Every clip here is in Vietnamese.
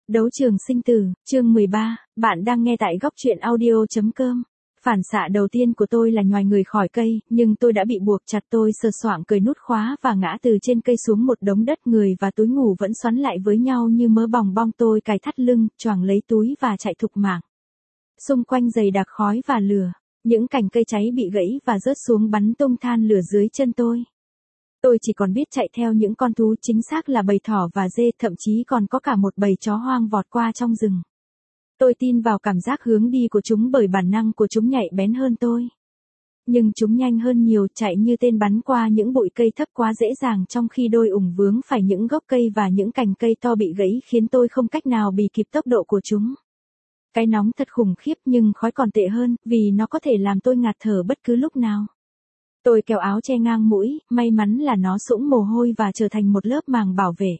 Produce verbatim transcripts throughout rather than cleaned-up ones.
Đấu trường sinh tử, chương mười ba, bạn đang nghe tại góc truyện audio.com. Phản xạ đầu tiên của tôi là nhoài người khỏi cây, nhưng tôi đã bị buộc chặt. Tôi sờ soạng cởi nút khóa và ngã từ trên cây xuống một đống đất. Người và túi ngủ vẫn xoắn lại với nhau như mớ bòng bong. Tôi cài thắt lưng, choàng lấy túi và chạy thục mạng. Xung quanh dày đặc khói và lửa, những cành cây cháy bị gãy và rớt xuống bắn tung than lửa dưới chân tôi. Tôi chỉ còn biết chạy theo những con thú, chính xác là bầy thỏ và dê, thậm chí còn có cả một bầy chó hoang vọt qua trong rừng. Tôi tin vào cảm giác hướng đi của chúng bởi bản năng của chúng nhạy bén hơn tôi. Nhưng chúng nhanh hơn nhiều, chạy như tên bắn qua những bụi cây thấp quá dễ dàng, trong khi đôi ủng vướng phải những gốc cây và những cành cây to bị gãy khiến tôi không cách nào bì kịp tốc độ của chúng. Cái nóng thật khủng khiếp, nhưng khói còn tệ hơn, vì nó có thể làm tôi ngạt thở bất cứ lúc nào. Tôi kéo áo che ngang mũi, may mắn là nó sũng mồ hôi và trở thành một lớp màng bảo vệ.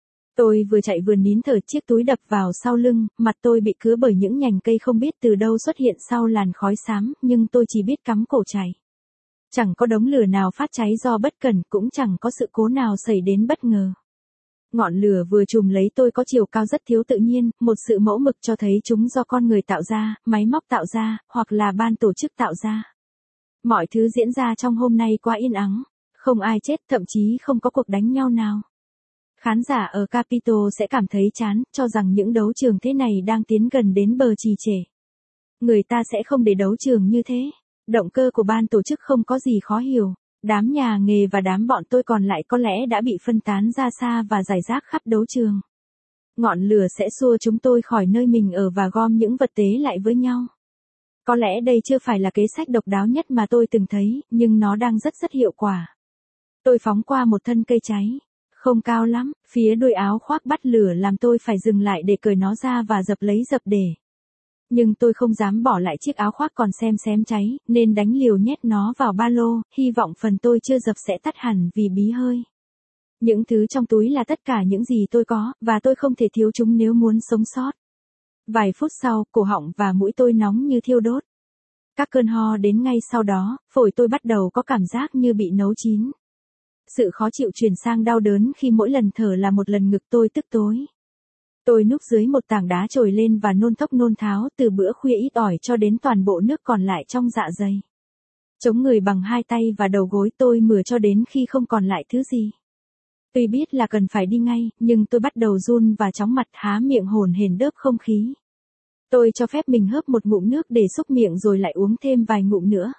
Tôi vừa chạy vừa nín thở, chiếc túi đập vào sau lưng, mặt tôi bị cứa bởi những nhành cây không biết từ đâu xuất hiện sau làn khói xám, nhưng tôi chỉ biết cắm cổ chạy. Chẳng có đống lửa nào phát cháy do bất cẩn, cũng chẳng có sự cố nào xảy đến bất ngờ. Ngọn lửa vừa trùm lấy tôi có chiều cao rất thiếu tự nhiên, một sự mẫu mực cho thấy chúng do con người tạo ra, máy móc tạo ra, hoặc là ban tổ chức tạo ra. Mọi thứ diễn ra trong hôm nay quá yên ắng, không ai chết, thậm chí không có cuộc đánh nhau nào. Khán giả ở Capitol sẽ cảm thấy chán, cho rằng những đấu trường thế này đang tiến gần đến bờ trì trệ. Người ta sẽ không để đấu trường như thế. Động cơ của ban tổ chức không có gì khó hiểu. Đám nhà nghề và đám bọn tôi còn lại có lẽ đã bị phân tán ra xa và rải rác khắp đấu trường. Ngọn lửa sẽ xua chúng tôi khỏi nơi mình ở và gom những vật tế lại với nhau. Có lẽ đây chưa phải là kế sách độc đáo nhất mà tôi từng thấy, nhưng nó đang rất rất hiệu quả. Tôi phóng qua một thân cây cháy. Không cao lắm, phía đuôi áo khoác bắt lửa làm tôi phải dừng lại để cởi nó ra và dập lấy dập để. Nhưng tôi không dám bỏ lại chiếc áo khoác còn xem xém cháy, nên đánh liều nhét nó vào ba lô, hy vọng phần tôi chưa dập sẽ tắt hẳn vì bí hơi. Những thứ trong túi là tất cả những gì tôi có, và tôi không thể thiếu chúng nếu muốn sống sót. Vài phút sau, cổ họng và mũi tôi nóng như thiêu đốt. Các cơn ho đến ngay sau đó, phổi tôi bắt đầu có cảm giác như bị nấu chín. Sự khó chịu chuyển sang đau đớn khi mỗi lần thở là một lần ngực tôi tức tối. Tôi núp dưới một tảng đá trồi lên và nôn thốc nôn tháo từ bữa khuya ít ỏi cho đến toàn bộ nước còn lại trong dạ dày. Chống người bằng hai tay và đầu gối, tôi mửa cho đến khi không còn lại thứ gì. Tuy biết là cần phải đi ngay, nhưng tôi bắt đầu run và chóng mặt, há miệng hổn hển đớp không khí. Tôi cho phép mình hớp một ngụm nước để xúc miệng rồi lại uống thêm vài ngụm nữa.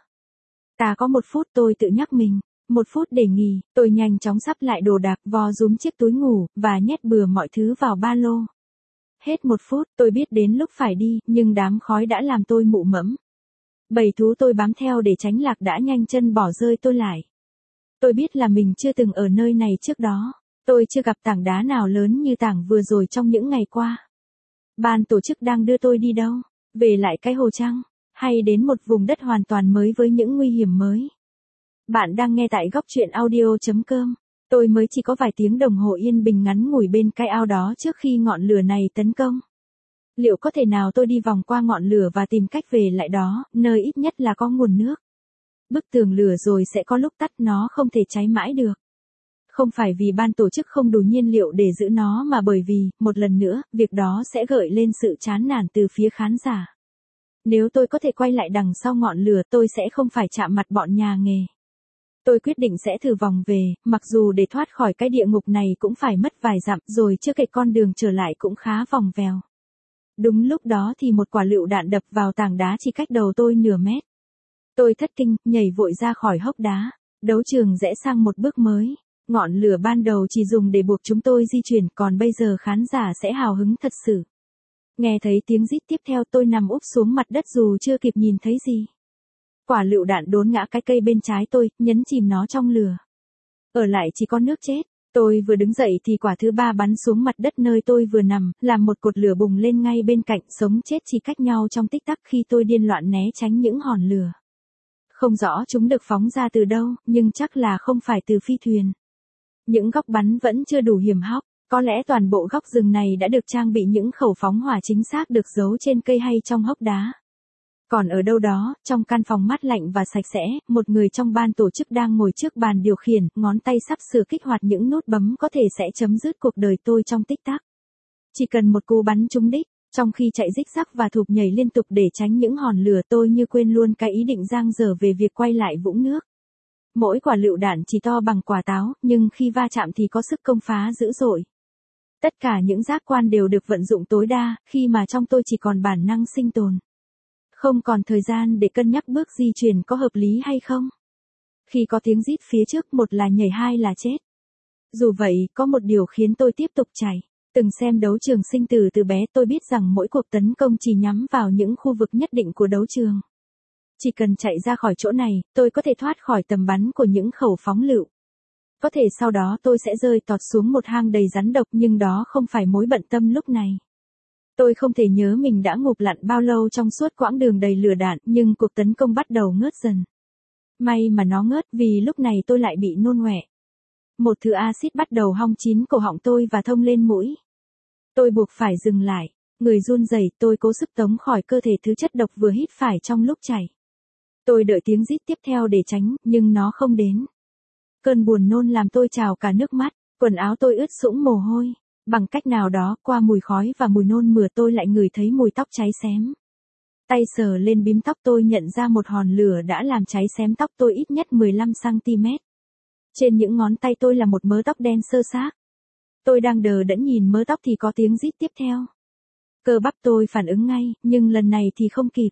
Ta có một phút, tôi tự nhắc mình. Một phút để nghỉ, tôi nhanh chóng sắp lại đồ đạc, vò rúm chiếc túi ngủ, và nhét bừa mọi thứ vào ba lô. Hết một phút, tôi biết đến lúc phải đi, nhưng đám khói đã làm tôi mụ mẫm. Bầy thú tôi bám theo để tránh lạc đã nhanh chân bỏ rơi tôi lại. Tôi biết là mình chưa từng ở nơi này trước đó. Tôi chưa gặp tảng đá nào lớn như tảng vừa rồi trong những ngày qua. Ban tổ chức đang đưa tôi đi đâu? Về lại cái hồ trăng? Hay đến một vùng đất hoàn toàn mới với những nguy hiểm mới? Bạn đang nghe tại góc truyện audio.com. Tôi mới chỉ có vài tiếng đồng hồ yên bình ngắn ngủi bên cái ao đó trước khi ngọn lửa này tấn công. Liệu có thể nào tôi đi vòng qua ngọn lửa và tìm cách về lại đó, nơi ít nhất là có nguồn nước? Bức tường lửa rồi sẽ có lúc tắt, nó không thể cháy mãi được. Không phải vì ban tổ chức không đủ nhiên liệu để giữ nó mà bởi vì, một lần nữa, việc đó sẽ gợi lên sự chán nản từ phía khán giả. Nếu tôi có thể quay lại đằng sau ngọn lửa, tôi sẽ không phải chạm mặt bọn nhà nghề. Tôi quyết định sẽ thử vòng về, mặc dù để thoát khỏi cái địa ngục này cũng phải mất vài dặm, rồi chưa kể con đường trở lại cũng khá vòng vèo. Đúng lúc đó thì một quả lựu đạn đập vào tảng đá chỉ cách đầu tôi nửa mét. Tôi thất kinh, nhảy vội ra khỏi hốc đá. Đấu trường rẽ sang một bước mới. Ngọn lửa ban đầu chỉ dùng để buộc chúng tôi di chuyển, còn bây giờ khán giả sẽ hào hứng thật sự. Nghe thấy tiếng rít tiếp theo, tôi nằm úp xuống mặt đất dù chưa kịp nhìn thấy gì. Quả lựu đạn đốn ngã cái cây bên trái tôi, nhấn chìm nó trong lửa. Ở lại chỉ có nước chết. Tôi vừa đứng dậy thì quả thứ ba bắn xuống mặt đất nơi tôi vừa nằm, làm một cột lửa bùng lên ngay bên cạnh, sống chết chỉ cách nhau trong tích tắc khi tôi điên loạn né tránh những hòn lửa. Không rõ chúng được phóng ra từ đâu, nhưng chắc là không phải từ phi thuyền. Những góc bắn vẫn chưa đủ hiểm hóc, có lẽ toàn bộ góc rừng này đã được trang bị những khẩu phóng hỏa chính xác được giấu trên cây hay trong hốc đá. Còn ở đâu đó, trong căn phòng mát lạnh và sạch sẽ, một người trong ban tổ chức đang ngồi trước bàn điều khiển, ngón tay sắp sửa kích hoạt những nút bấm có thể sẽ chấm dứt cuộc đời tôi trong tích tắc. Chỉ cần một cú bắn trúng đích, trong khi chạy rích rắc và thụp nhảy liên tục để tránh những hòn lửa, tôi như quên luôn cái ý định giang dở về việc quay lại vũng nước. Mỗi quả lựu đạn chỉ to bằng quả táo, nhưng khi va chạm thì có sức công phá dữ dội. Tất cả những giác quan đều được vận dụng tối đa, khi mà trong tôi chỉ còn bản năng sinh tồn. Không còn thời gian để cân nhắc bước di chuyển có hợp lý hay không. Khi có tiếng rít phía trước, một là nhảy, hai là chết. Dù vậy, có một điều khiến tôi tiếp tục chạy. Từng xem đấu trường sinh tử từ bé, tôi biết rằng mỗi cuộc tấn công chỉ nhắm vào những khu vực nhất định của đấu trường. Chỉ cần chạy ra khỏi chỗ này, tôi có thể thoát khỏi tầm bắn của những khẩu phóng lựu. Có thể sau đó tôi sẽ rơi tọt xuống một hang đầy rắn độc, nhưng đó không phải mối bận tâm lúc này. Tôi không thể nhớ mình đã ngụp lặn bao lâu trong suốt quãng đường đầy lửa đạn, nhưng cuộc tấn công bắt đầu ngớt dần. May mà nó ngớt, vì lúc này tôi lại bị nôn ọe. Một thứ axit bắt đầu hong chín cổ họng tôi và thông lên mũi. Tôi buộc phải dừng lại, người run rẩy, tôi cố sức tống khỏi cơ thể thứ chất độc vừa hít phải trong lúc chạy. Tôi đợi tiếng rít tiếp theo để tránh, nhưng nó không đến. Cơn buồn nôn làm tôi trào cả nước mắt, quần áo tôi ướt sũng mồ hôi. Bằng cách nào đó, qua mùi khói và mùi nôn mửa, tôi lại ngửi thấy mùi tóc cháy xém. Tay sờ lên bím tóc, tôi nhận ra một hòn lửa đã làm cháy xém tóc tôi ít nhất mười lăm xăng ti mét. Trên những ngón tay tôi là một mớ tóc đen sơ xác. Tôi đang đờ đẫn nhìn mớ tóc thì có tiếng rít tiếp theo. Cơ bắp tôi phản ứng ngay, nhưng lần này thì không kịp.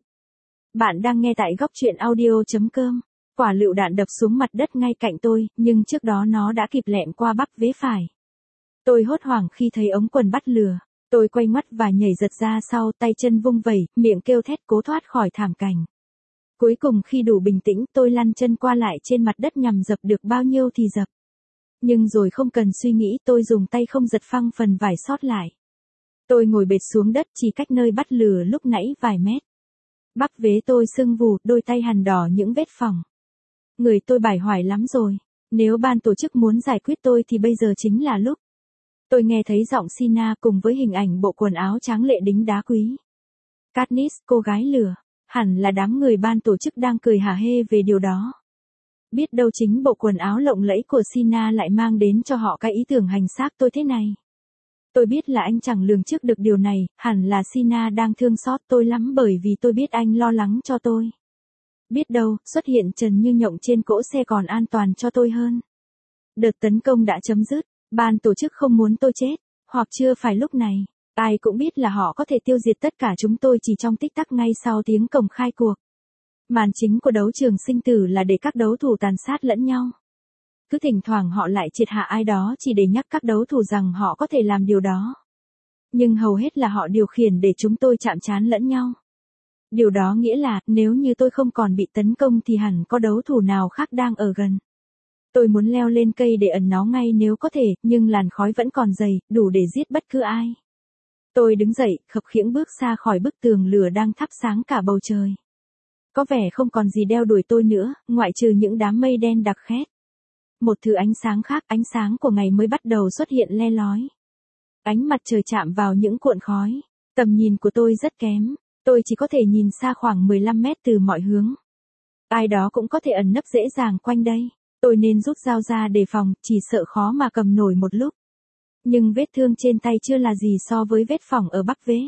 Bạn đang nghe tại góc truyện audio.com. Quả lựu đạn đập xuống mặt đất ngay cạnh tôi, nhưng trước đó nó đã kịp lẹm qua bắp vế phải. Tôi hốt hoảng khi thấy ống quần bắt lửa. Tôi quay ngoắt và nhảy giật ra sau, tay chân vung vẩy, miệng kêu thét cố thoát khỏi thảm cảnh. Cuối cùng khi đủ bình tĩnh, tôi lăn chân qua lại trên mặt đất nhằm dập được bao nhiêu thì dập. Nhưng rồi không cần suy nghĩ, tôi dùng tay không giật phăng phần vải sót lại. Tôi ngồi bệt xuống đất chỉ cách nơi bắt lửa lúc nãy vài mét. Bắp vế tôi sưng vù, đôi tay hằn đỏ những vết phỏng. Người tôi bải hoài lắm rồi. Nếu ban tổ chức muốn giải quyết tôi thì bây giờ chính là lúc. Tôi nghe thấy giọng Sina cùng với hình ảnh bộ quần áo tráng lệ đính đá quý. Katniss, cô gái lửa. Hẳn là đám người ban tổ chức đang cười hả hê về điều đó. Biết đâu chính bộ quần áo lộng lẫy của Sina lại mang đến cho họ cái ý tưởng hành xác tôi thế này. Tôi biết là anh chẳng lường trước được điều này, hẳn là Sina đang thương xót tôi lắm bởi vì tôi biết anh lo lắng cho tôi. Biết đâu, xuất hiện trần như nhộng trên cỗ xe còn an toàn cho tôi hơn. Đợt tấn công đã chấm dứt, ban tổ chức không muốn tôi chết, hoặc chưa phải lúc này. Ai cũng biết là họ có thể tiêu diệt tất cả chúng tôi chỉ trong tích tắc ngay sau tiếng còi khai cuộc. Màn chính của đấu trường sinh tử là để các đấu thủ tàn sát lẫn nhau. Cứ thỉnh thoảng họ lại triệt hạ ai đó chỉ để nhắc các đấu thủ rằng họ có thể làm điều đó. Nhưng hầu hết là họ điều khiển để chúng tôi chạm trán lẫn nhau. Điều đó nghĩa là, nếu như tôi không còn bị tấn công thì hẳn có đấu thủ nào khác đang ở gần. Tôi muốn leo lên cây để ẩn náu ngay nếu có thể, nhưng làn khói vẫn còn dày, đủ để giết bất cứ ai. Tôi đứng dậy, khập khiễng bước xa khỏi bức tường lửa đang thắp sáng cả bầu trời. Có vẻ không còn gì đeo đuổi tôi nữa, ngoại trừ những đám mây đen đặc khét. Một thứ ánh sáng khác, ánh sáng của ngày mới bắt đầu xuất hiện le lói. Ánh mặt trời chạm vào những cuộn khói. Tầm nhìn của tôi rất kém. Tôi chỉ có thể nhìn xa khoảng mười lăm mét từ mọi hướng. Ai đó cũng có thể ẩn nấp dễ dàng quanh đây. Tôi nên rút dao ra đề phòng, chỉ sợ khó mà cầm nổi một lúc. Nhưng vết thương trên tay chưa là gì so với vết phỏng ở bắp vế.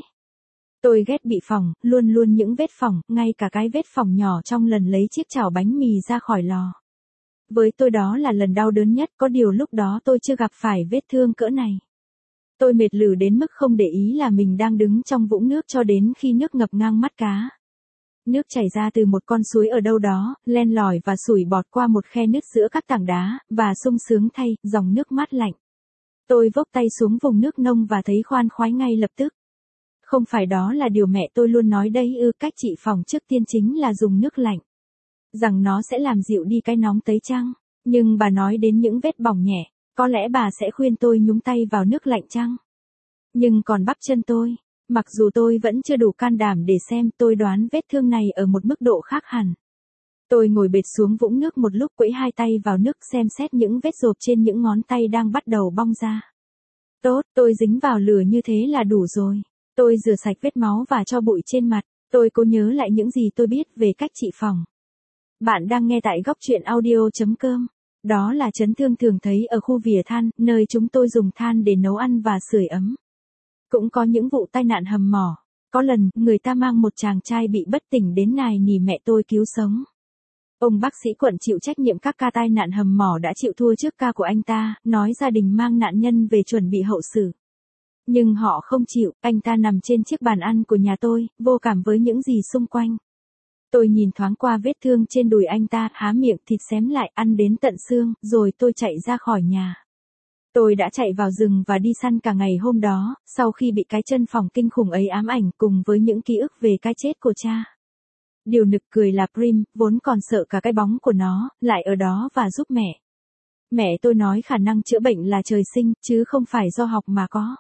Tôi ghét bị phỏng, luôn luôn những vết phỏng, ngay cả cái vết phỏng nhỏ trong lần lấy chiếc chảo bánh mì ra khỏi lò. Với tôi đó là lần đau đớn nhất, có điều lúc đó tôi chưa gặp phải vết thương cỡ này. Tôi mệt lử đến mức không để ý là mình đang đứng trong vũng nước cho đến khi nước ngập ngang mắt cá. Nước chảy ra từ một con suối ở đâu đó, len lỏi và sủi bọt qua một khe nứt giữa các tảng đá, và sung sướng thay, dòng nước mát lạnh. Tôi vốc tay xuống vùng nước nông và thấy khoan khoái ngay lập tức. Không phải đó là điều mẹ tôi luôn nói đây ư, cách trị phòng trước tiên chính là dùng nước lạnh. Rằng nó sẽ làm dịu đi cái nóng tấy chăng? Nhưng bà nói đến những vết bỏng nhẹ, có lẽ bà sẽ khuyên tôi nhúng tay vào nước lạnh chăng? Nhưng còn bắp chân tôi, mặc dù tôi vẫn chưa đủ can đảm để xem, tôi đoán vết thương này ở một mức độ khác hẳn. Tôi ngồi bệt xuống vũng nước một lúc, quẫy hai tay vào nước xem xét những vết rộp trên những ngón tay đang bắt đầu bong ra. Tốt, tôi dính vào lửa như thế là đủ rồi. Tôi rửa sạch vết máu và tro bụi trên mặt. Tôi cố nhớ lại những gì tôi biết về cách trị phòng. Bạn đang nghe tại góc truyện audio.com. Đó là chấn thương thường thấy ở khu vỉa than, nơi chúng tôi dùng than để nấu ăn và sưởi ấm. Cũng có những vụ tai nạn hầm mỏ. Có lần, người ta mang một chàng trai bị bất tỉnh đến nài nỉ mẹ tôi cứu sống. Ông bác sĩ quận chịu trách nhiệm các ca tai nạn hầm mỏ đã chịu thua trước ca của anh ta, nói gia đình mang nạn nhân về chuẩn bị hậu sự. Nhưng họ không chịu, anh ta nằm trên chiếc bàn ăn của nhà tôi, vô cảm với những gì xung quanh. Tôi nhìn thoáng qua vết thương trên đùi anh ta, há miệng thịt xém lại, ăn đến tận xương, rồi tôi chạy ra khỏi nhà. Tôi đã chạy vào rừng và đi săn cả ngày hôm đó, sau khi bị cái chân phòng kinh khủng ấy ám ảnh cùng với những ký ức về cái chết của cha. Điều nực cười là Prim, vốn còn sợ cả cái bóng của nó, lại ở đó và giúp mẹ. Mẹ tôi nói khả năng chữa bệnh là trời sinh, chứ không phải do học mà có.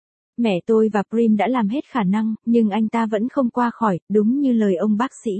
Mẹ tôi và Prim đã làm hết khả năng, nhưng anh ta vẫn không qua khỏi, đúng như lời ông bác sĩ.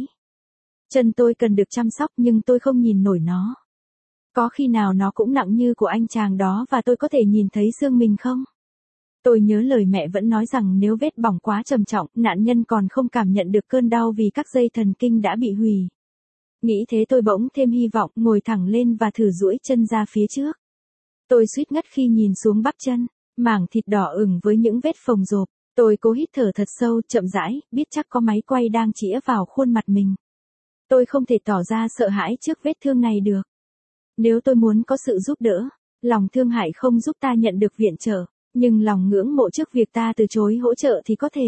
Chân tôi cần được chăm sóc nhưng tôi không nhìn nổi nó. Có khi nào nó cũng nặng như của anh chàng đó và tôi có thể nhìn thấy xương mình không? Tôi nhớ lời mẹ vẫn nói rằng nếu vết bỏng quá trầm trọng, nạn nhân còn không cảm nhận được cơn đau vì các dây thần kinh đã bị hủy. Nghĩ thế tôi bỗng thêm hy vọng, ngồi thẳng lên và thử duỗi chân ra phía trước. Tôi suýt ngất khi nhìn xuống bắp chân, mảng thịt đỏ ửng với những vết phồng rộp. Tôi cố hít thở thật sâu, chậm rãi, biết chắc có máy quay đang chĩa vào khuôn mặt mình. Tôi không thể tỏ ra sợ hãi trước vết thương này được. Nếu tôi muốn có sự giúp đỡ, lòng thương hại không giúp ta nhận được viện trợ, nhưng lòng ngưỡng mộ trước việc ta từ chối hỗ trợ thì có thể.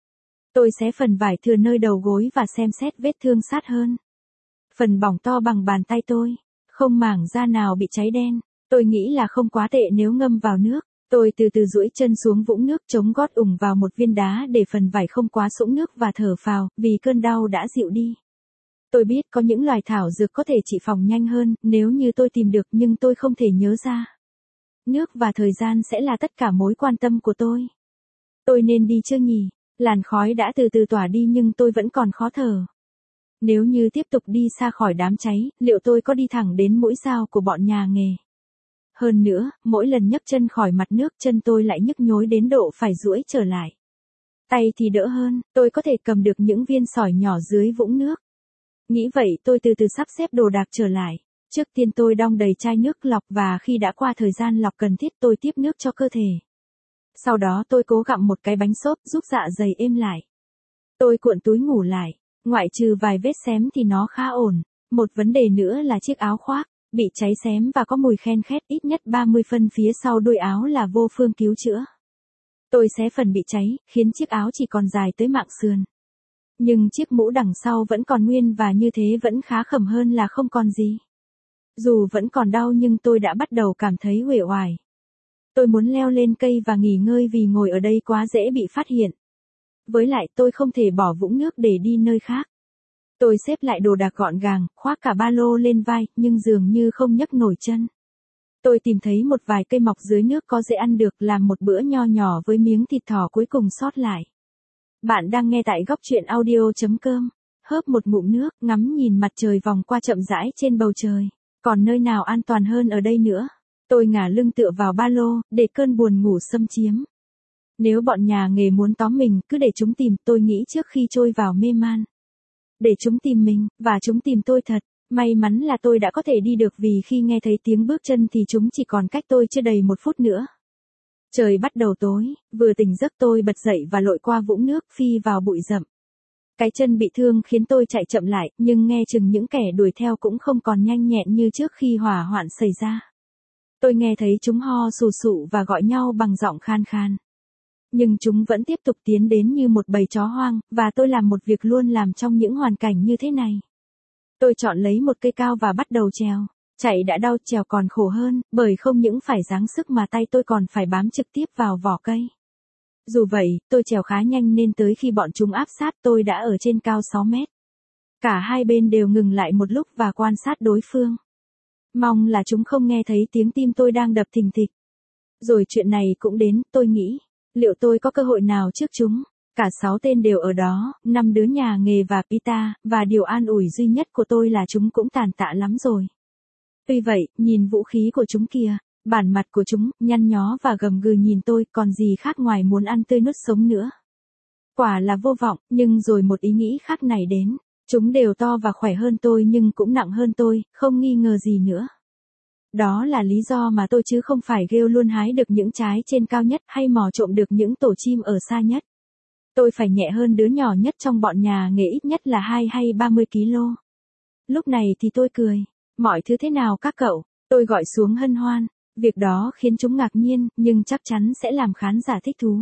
Tôi xé phần vải thừa nơi đầu gối và xem xét vết thương sát hơn. Phần bỏng to bằng bàn tay tôi, không mảng da nào bị cháy đen. Tôi nghĩ là không quá tệ nếu ngâm vào nước. Tôi từ từ duỗi chân xuống vũng nước, chống gót ủng vào một viên đá để phần vải không quá sũng nước và thở phào, vì cơn đau đã dịu đi. Tôi biết có những loài thảo dược có thể trị phòng nhanh hơn, nếu như tôi tìm được, nhưng tôi không thể nhớ ra. Nước và thời gian sẽ là tất cả mối quan tâm của tôi. Tôi nên đi chưa nhỉ? Làn khói đã từ từ tỏa đi nhưng tôi vẫn còn khó thở. Nếu như tiếp tục đi xa khỏi đám cháy, liệu tôi có đi thẳng đến mũi dao của bọn nhà nghề? Hơn nữa, mỗi lần nhấc chân khỏi mặt nước, chân tôi lại nhức nhối đến độ phải duỗi trở lại. Tay thì đỡ hơn, tôi có thể cầm được những viên sỏi nhỏ dưới vũng nước. Nghĩ vậy tôi từ từ sắp xếp đồ đạc trở lại. Trước tiên tôi đong đầy chai nước lọc và khi đã qua thời gian lọc cần thiết tôi tiếp nước cho cơ thể. Sau đó tôi cố gặm một cái bánh xốp giúp dạ dày êm lại. Tôi cuộn túi ngủ lại, ngoại trừ vài vết xém thì nó khá ổn. Một vấn đề nữa là chiếc áo khoác, bị cháy xém và có mùi khen khét, ít nhất ba mươi phân phía sau đuôi áo là vô phương cứu chữa. Tôi xé phần bị cháy, khiến chiếc áo chỉ còn dài tới mạng sườn. Nhưng chiếc mũ đằng sau vẫn còn nguyên và như thế vẫn khá khẩm hơn là không còn gì. Dù vẫn còn đau nhưng tôi đã bắt đầu cảm thấy uể oải. Tôi muốn leo lên cây và nghỉ ngơi vì ngồi ở đây quá dễ bị phát hiện. Với lại tôi không thể bỏ vũng nước để đi nơi khác. Tôi xếp lại đồ đạc gọn gàng, khoác cả ba lô lên vai, nhưng dường như không nhấc nổi chân. Tôi tìm thấy một vài cây mọc dưới nước có dễ ăn được, làm một bữa nho nhỏ với miếng thịt thỏ cuối cùng sót lại. Bạn đang nghe tại góc truyện audio chấm com. Hớp một ngụm nước, ngắm nhìn mặt trời vòng qua chậm rãi trên bầu trời. Còn nơi nào an toàn hơn ở đây nữa? Tôi ngả lưng tựa vào ba lô, để cơn buồn ngủ xâm chiếm. Nếu bọn nhà nghề muốn tóm mình, cứ để chúng tìm, tôi nghĩ trước khi trôi vào mê man. Để chúng tìm mình, và chúng tìm tôi thật. May mắn là tôi đã có thể đi được vì khi nghe thấy tiếng bước chân thì chúng chỉ còn cách tôi chưa đầy một phút nữa. Trời bắt đầu tối, vừa tỉnh giấc tôi bật dậy và lội qua vũng nước, phi vào bụi rậm. Cái chân bị thương khiến tôi chạy chậm lại, nhưng nghe chừng những kẻ đuổi theo cũng không còn nhanh nhẹn như trước khi hỏa hoạn xảy ra. Tôi nghe thấy chúng ho sù sụ và gọi nhau bằng giọng khan khan. Nhưng chúng vẫn tiếp tục tiến đến như một bầy chó hoang, và tôi làm một việc luôn làm trong những hoàn cảnh như thế này. Tôi chọn lấy một cây cao và bắt đầu trèo. Chạy đã đau, trèo còn khổ hơn, bởi không những phải giáng sức mà tay tôi còn phải bám trực tiếp vào vỏ cây. Dù vậy, tôi trèo khá nhanh nên tới khi bọn chúng áp sát tôi đã ở trên cao sáu mét. Cả hai bên đều ngừng lại một lúc và quan sát đối phương. Mong là chúng không nghe thấy tiếng tim tôi đang đập thình thịch. Rồi chuyện này cũng đến, tôi nghĩ, liệu tôi có cơ hội nào trước chúng? Cả sáu tên đều ở đó, năm đứa nhà nghề và Pita, và điều an ủi duy nhất của tôi là chúng cũng tàn tạ lắm rồi. Tuy vậy, nhìn vũ khí của chúng kìa, bản mặt của chúng, nhăn nhó và gầm gừ nhìn tôi, còn gì khác ngoài muốn ăn tươi nuốt sống nữa. Quả là vô vọng, nhưng rồi một ý nghĩ khác này đến. Chúng đều to và khỏe hơn tôi nhưng cũng nặng hơn tôi, không nghi ngờ gì nữa. Đó là lý do mà tôi chứ không phải ghêu luôn hái được những trái trên cao nhất hay mò trộm được những tổ chim ở xa nhất. Tôi phải nhẹ hơn đứa nhỏ nhất trong bọn nhà nghề ít nhất là hai hay ba mươi ki lô. Lúc này thì tôi cười. Mọi thứ thế nào các cậu? Tôi gọi xuống hân hoan. Việc đó khiến chúng ngạc nhiên, nhưng chắc chắn sẽ làm khán giả thích thú.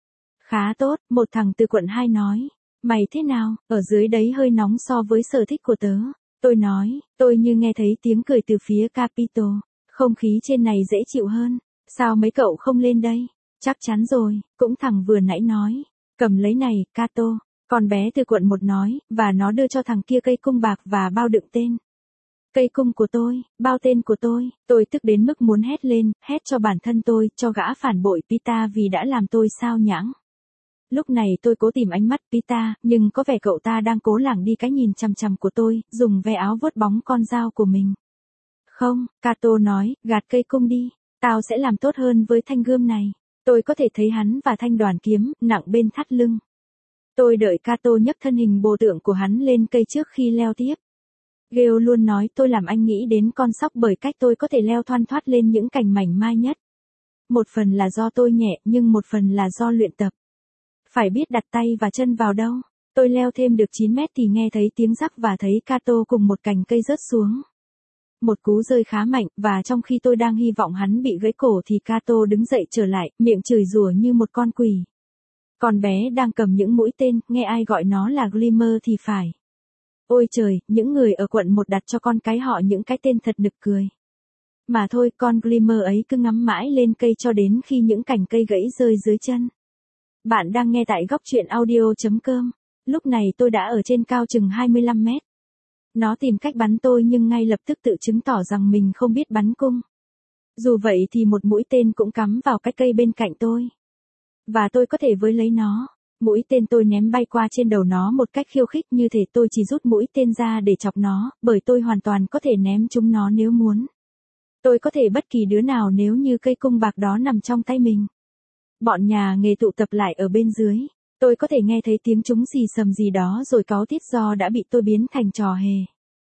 Khá tốt, một thằng từ quận hai nói. Mày thế nào, ở dưới đấy hơi nóng so với sở thích của tớ. Tôi nói, tôi như nghe thấy tiếng cười từ phía Capitol. Không khí trên này dễ chịu hơn. Sao mấy cậu không lên đây? Chắc chắn rồi, cũng thằng vừa nãy nói. Cầm lấy này, Cato. Con bé từ quận một nói, và nó đưa cho thằng kia cây cung bạc và bao đựng tên. Cây cung của tôi, bao tên của tôi, tôi tức đến mức muốn hét lên, hét cho bản thân tôi, cho gã phản bội Pita vì đã làm tôi sao nhãng. Lúc này tôi cố tìm ánh mắt Pita, nhưng có vẻ cậu ta đang cố lảng đi cái nhìn chằm chằm của tôi, dùng ve áo vuốt bóng con dao của mình. Không, Cato nói, gạt cây cung đi, tao sẽ làm tốt hơn với thanh gươm này. Tôi có thể thấy hắn và thanh đoàn kiếm, nặng bên thắt lưng. Tôi đợi Cato nhấc thân hình bồ tượng của hắn lên cây trước khi leo tiếp. Gale luôn nói tôi làm anh nghĩ đến con sóc bởi cách tôi có thể leo thoăn thoắt lên những cành mảnh mai nhất. Một phần là do tôi nhẹ, nhưng một phần là do luyện tập. Phải biết đặt tay và chân vào đâu. Tôi leo thêm được chín mét thì nghe thấy tiếng rắc và thấy Cato cùng một cành cây rớt xuống. Một cú rơi khá mạnh, và trong khi tôi đang hy vọng hắn bị gãy cổ thì Cato đứng dậy trở lại, miệng chửi rủa như một con quỷ. Con bé đang cầm những mũi tên, nghe ai gọi nó là Glimmer thì phải. Ôi trời, những người ở quận một đặt cho con cái họ những cái tên thật nực cười. Mà thôi, con Glimmer ấy cứ ngắm mãi lên cây cho đến khi những cành cây gãy rơi dưới chân. Bạn đang nghe tại góc truyện audio chấm com. Lúc này tôi đã ở trên cao chừng hai mươi lăm mét. Nó tìm cách bắn tôi nhưng ngay lập tức tự chứng tỏ rằng mình không biết bắn cung. Dù vậy thì một mũi tên cũng cắm vào cái cây bên cạnh tôi. Và tôi có thể với lấy nó. Mũi tên tôi ném bay qua trên đầu nó một cách khiêu khích như thể tôi chỉ rút mũi tên ra để chọc nó, bởi tôi hoàn toàn có thể ném chúng nó nếu muốn. Tôi có thể bất kỳ đứa nào nếu như cây cung bạc đó nằm trong tay mình. Bọn nhà nghề tụ tập lại ở bên dưới. Tôi có thể nghe thấy tiếng chúng xì xầm gì đó rồi cáu tiết do đã bị tôi biến thành trò hề.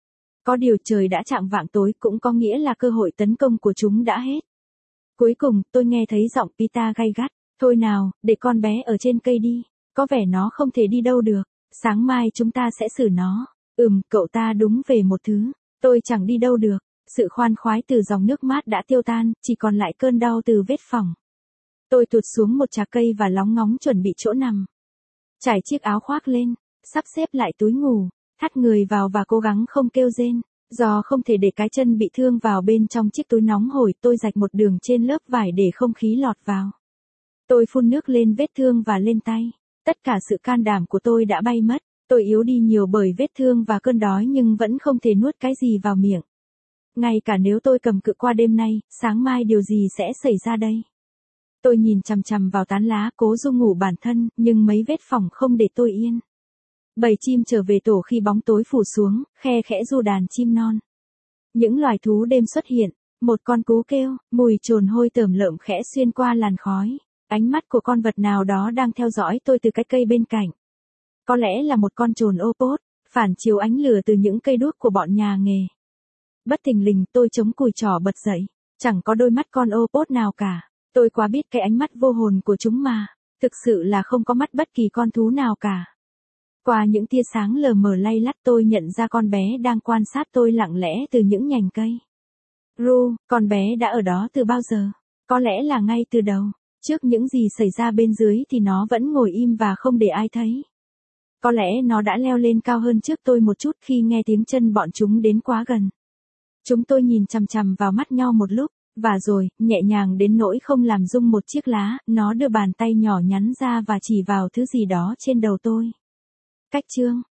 Có điều trời đã chạng vạng tối cũng có nghĩa là cơ hội tấn công của chúng đã hết. Cuối cùng, tôi nghe thấy giọng Pita gay gắt. Thôi nào, để con bé ở trên cây đi. Có vẻ nó không thể đi đâu được. Sáng mai chúng ta sẽ xử nó. Ừm, cậu ta đúng về một thứ. Tôi chẳng đi đâu được. Sự khoan khoái từ dòng nước mát đã tiêu tan, chỉ còn lại cơn đau từ vết phỏng. Tôi tụt xuống một chạc cây và lóng ngóng chuẩn bị chỗ nằm. Trải chiếc áo khoác lên, sắp xếp lại túi ngủ, thắt người vào và cố gắng không kêu rên. Do không thể để cái chân bị thương vào bên trong chiếc túi nóng hổi, tôi rạch một đường trên lớp vải để không khí lọt vào. Tôi phun nước lên vết thương và lên tay. Tất cả sự can đảm của tôi đã bay mất. Tôi yếu đi nhiều bởi vết thương và cơn đói nhưng vẫn không thể nuốt cái gì vào miệng. Ngay cả nếu tôi cầm cự qua đêm nay, sáng mai điều gì sẽ xảy ra đây? Tôi nhìn chằm chằm vào tán lá cố ru ngủ bản thân, nhưng mấy vết phỏng không để tôi yên. Bầy chim trở về tổ khi bóng tối phủ xuống, khe khẽ ru đàn chim non. Những loài thú đêm xuất hiện, một con cú kêu, mùi trồn hôi tởm lợm khẽ xuyên qua làn khói. Ánh mắt của con vật nào đó đang theo dõi tôi từ cái cây bên cạnh. Có lẽ là một con trồn ô pốt, phản chiếu ánh lửa từ những cây đuốc của bọn nhà nghề. Bất thình lình tôi chống cùi trỏ bật dậy, chẳng có đôi mắt con ô pốt nào cả. Tôi quá biết cái ánh mắt vô hồn của chúng mà, thực sự là không có mắt bất kỳ con thú nào cả. Qua những tia sáng lờ mờ lay lắt tôi nhận ra con bé đang quan sát tôi lặng lẽ từ những nhành cây. Ru, con bé đã ở đó từ bao giờ? Có lẽ là ngay từ đầu. Trước những gì xảy ra bên dưới thì nó vẫn ngồi im và không để ai thấy. Có lẽ nó đã leo lên cao hơn trước tôi một chút khi nghe tiếng chân bọn chúng đến quá gần. Chúng tôi nhìn chằm chằm vào mắt nhau một lúc, và rồi, nhẹ nhàng đến nỗi không làm rung một chiếc lá, nó đưa bàn tay nhỏ nhắn ra và chỉ vào thứ gì đó trên đầu tôi. Cách chương